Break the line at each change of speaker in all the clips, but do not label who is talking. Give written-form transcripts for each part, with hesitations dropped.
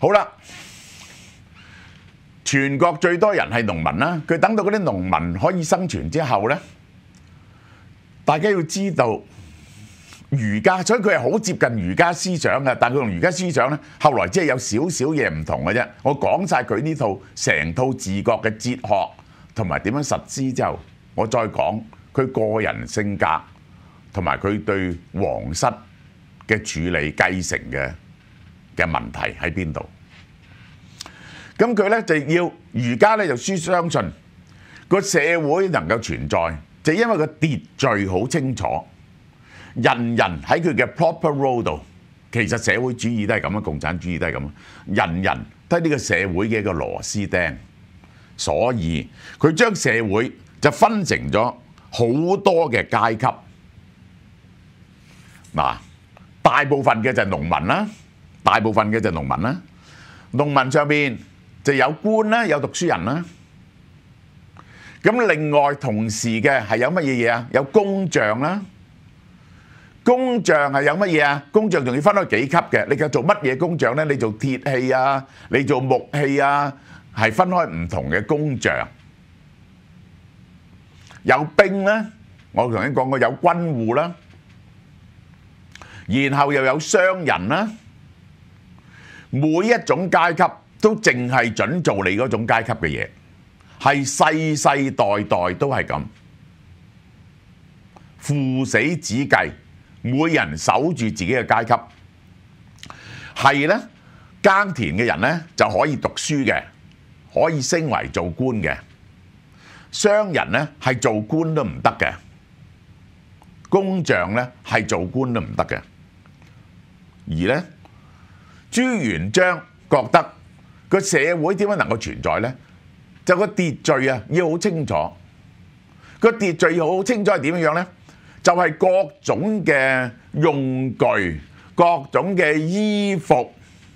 好啦，全國最多人係農民啦，佢等到嗰啲農民可以生存之後呢，大家要知道儒家，所以佢係好接近儒家思想嘅，但佢同儒家思想呢，後來只係有少少嘢唔同嘅啫。我講晒佢呢套成套治國嘅哲學同埋點樣實施之後，我再講佢個人性格同埋佢對皇室嘅處理繼承嘅問題喺邊度。咁佢咧就要儒家咧就相信個社會能夠存在，就因為個秩序好清楚，人人喺佢嘅 proper role 度。其實社會主義都係咁啊，共產主義都係咁啊，人人都係呢個社會嘅一個螺絲釘。所以佢將社會就分成咗好多嘅階級。嗱，大部分嘅就係農民啦，大部分嘅就係農民啦。農民上邊就有官啦，有讀書人啦。咁另外同時嘅係有乜嘢嘢啊？有工匠啦。工匠係有乜嘢啊？工匠仲要分開幾級嘅。你做乜嘢工匠呢？你做鐵器啊，你做木器啊，係分開唔同嘅工匠。有兵啦，我頭先講過有軍戶啦，然後又有商人啦。每一種階級都淨係準做你嗰種階級嘅嘢，係世世代代都係咁，父死子繼，每人守住自己嘅階級。係呢，耕田嘅人呢就可以讀書嘅，可以升為做官嘅。商人呢係做官都唔得嘅，工匠呢係做官都唔得嘅。而呢，朱元璋覺得個社會點樣能夠存在呢？就個秩序啊要好清楚。個秩序要好清楚係點樣呢？就係各種嘅用具、各種嘅衣服、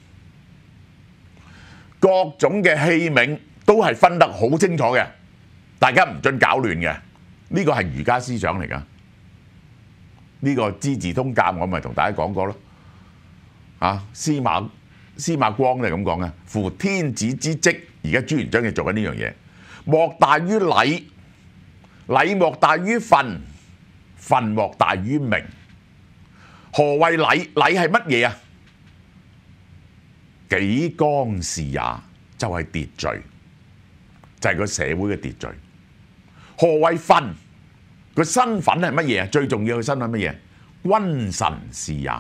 各種嘅器皿都係分得好清楚嘅，大家唔准搞亂嘅。呢個係儒家思想嚟㗎。呢個《資治通鑑》我咪同大家講過咯。司馬光就係咁講嘅，夫天子之職，而家朱元璋就做緊呢樣嘢，莫大於禮，禮莫大於分，分莫大於名。何謂禮？禮係乜嘢啊？紀綱事也，就係秩序，就係個社會嘅秩序。何謂分？個身份係乜嘢啊？最重要嘅身份係乜嘢？君臣事也。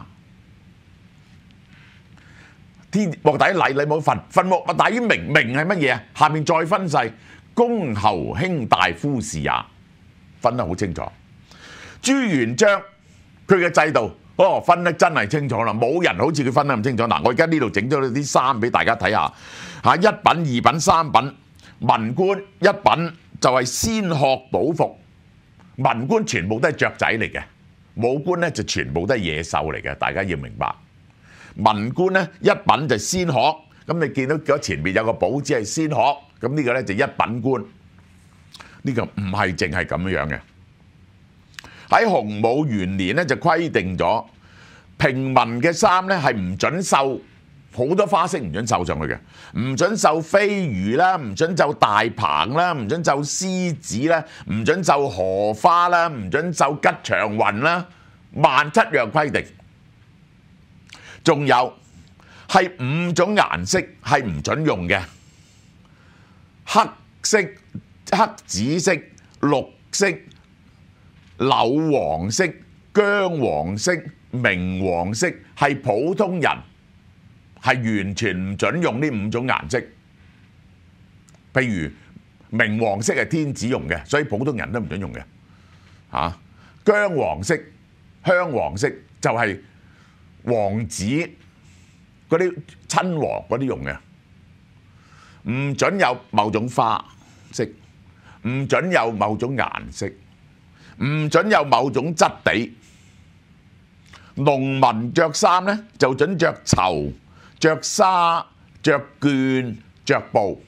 天莫大於禮，禮莫分，分莫大於名，名係乜嘢啊？下面再分細，公侯卿大夫事也，分得好清楚。朱元璋佢嘅制度，分得真係清楚啦，冇人好似佢分得咁清楚。嗱，我而家呢度整咗啲衫俾大家睇下，一品、二品、三品，文官一品就係先學寶服，文官全部都係雀仔嚟嘅，武官咧就全部都係野獸嚟嘅，大家要明白。文官咧一品就先學，咁你見到嗰前面有個寶字係先學，咁呢個咧就一品官。呢個唔係淨係咁樣嘅。喺洪武元年咧就規定咗，平民嘅衫咧係唔準繡好多花式，唔準繡上去嘅，唔準繡飛魚啦，唔準繡大鵬啦，唔準繡獅子啦，唔準繡荷花啦，唔準繡吉祥雲啦，17樣規定。仲有係5種顏色係唔準用嘅，黑色、黑紫色、綠色、柳黃色、姜黃色、明黃色，係普通人係完全唔準用呢5種顏色。譬如明黃色係天子用嘅，所以普通人都唔準用嘅。姜黃色、香黃色就係王子嗰啲親王嗰啲用嘅，唔準有某種花色，唔準有某種顏色，唔準有某種質地。農民着衫呢，就準着綢、着紗、着絹、着布。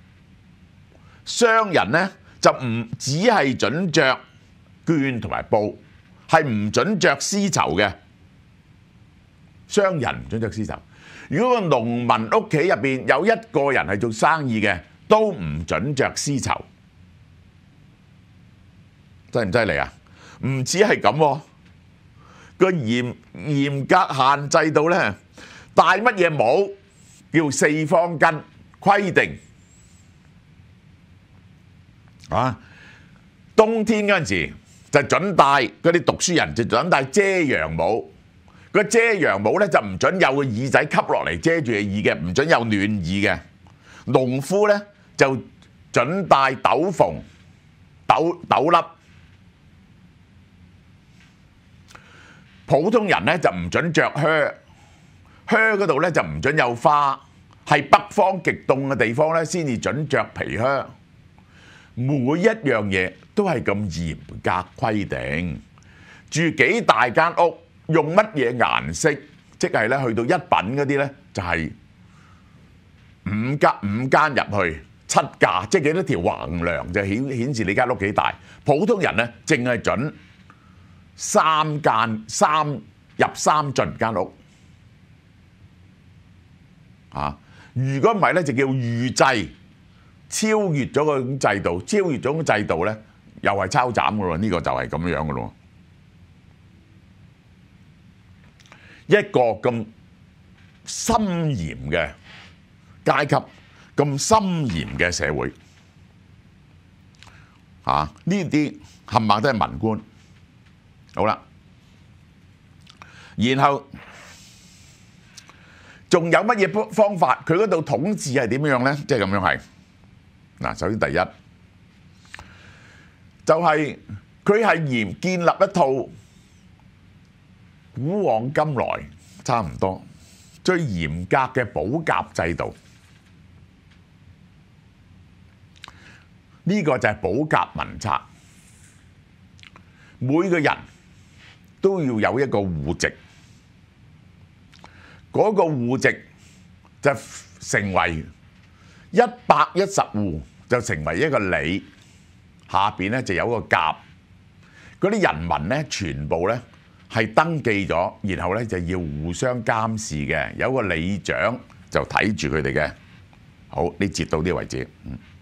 商人呢，就唔只係準着絹同埋布，係唔準着絲綢嘅。商人唔準着絲綢， 如果個農民屋企入邊有一個人係做生意嘅，都唔準着絲綢。犀唔犀利啊？唔止係咁喎，個嚴格限制到咧，戴乜嘢帽叫四方巾規定啊！冬天嗰陣時就準戴嗰啲讀書人就準戴遮陽帽，個遮陽帽咧就唔準有個耳仔吸落嚟遮住個耳嘅，唔準有暖耳嘅。農夫咧就準戴斗篷、斗笠。普通人咧就唔準着靴，靴嗰度咧就唔準有花，係北方極凍嘅地方咧先至準着皮靴。每一樣嘢都係咁嚴格規定。住幾大間屋，用乜嘢顏色，即係咧去到一品嗰啲咧就係五間入去7架，即係幾多條橫梁就顯示你間屋幾大。普通人咧淨係準3入3進間屋啊！如果唔係咧，就叫預制，超越咗個制度，超越咗個制度咧，又係抄斬噶咯。呢個就係咁樣噶咯。一個咁森嚴嘅階級，咁森嚴嘅社會啊！呢啲冚唪唥都係文官。好啦，然後仲有乜嘢方法？佢嗰度統治係點樣呢？即係咁樣係嗱。首先第一就係佢係建立一套古往今來差唔多最嚴格嘅保甲制度。呢個就係保甲文冊，每個人都要有一個戶籍，嗰個戶籍就成為110戶，就成為一個里，下邊咧就有個甲，嗰啲人民咧全部咧係登記咗，然後咧就要互相監視嘅，有個里長就睇住佢哋嘅。好，呢節到呢個為止。